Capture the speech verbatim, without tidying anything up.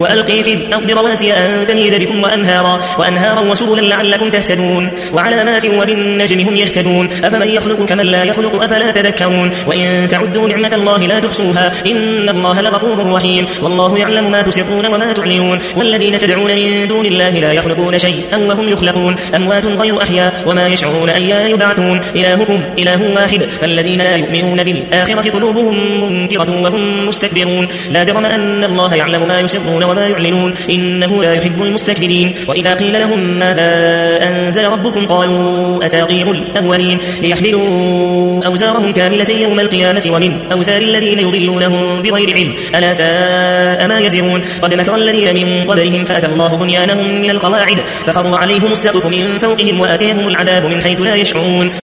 وألقي في الأرض رواسي أن تميد بكم وأنهارا, وأنهارا وسبلا لعلكم تهتدون وعلامات وبالنجم هم يهتدون أفمن يخلق كمن لا يخلق أفلا تذكرون وإن تعدوا نعمة الله لا تحصوها إن الله لغفور رحيم والله يعلم ما تسرون وما تعلنون والذين تدعون من دون الله لا يخلقون شيئا وهم يخلقون أموات غير أحياء وما يشعرون أيان يبعثون إلهكم إله واحد فالذين لا يؤمنون بالآخرة قلوبهم منكرة وهم مستكبرون لا جرم أن الله يعلم ما يسرون وما يعلنون إنه لا يحب المستكبرين وإذا قيل لهم ماذا أنزل ربكم قالوا أساطير الأولين ليحملوا أوزارهم كاملة يوم القيامة ومن أوزار الذين يضلونهم بغير علم ألا ساء ما يزرون قد مكر الذين من قبلهم فأتى الله بنيانهم من القواعد فخروا عليهم السقف من فوقهم وأتيهم العذاب من حيث لا يشعرون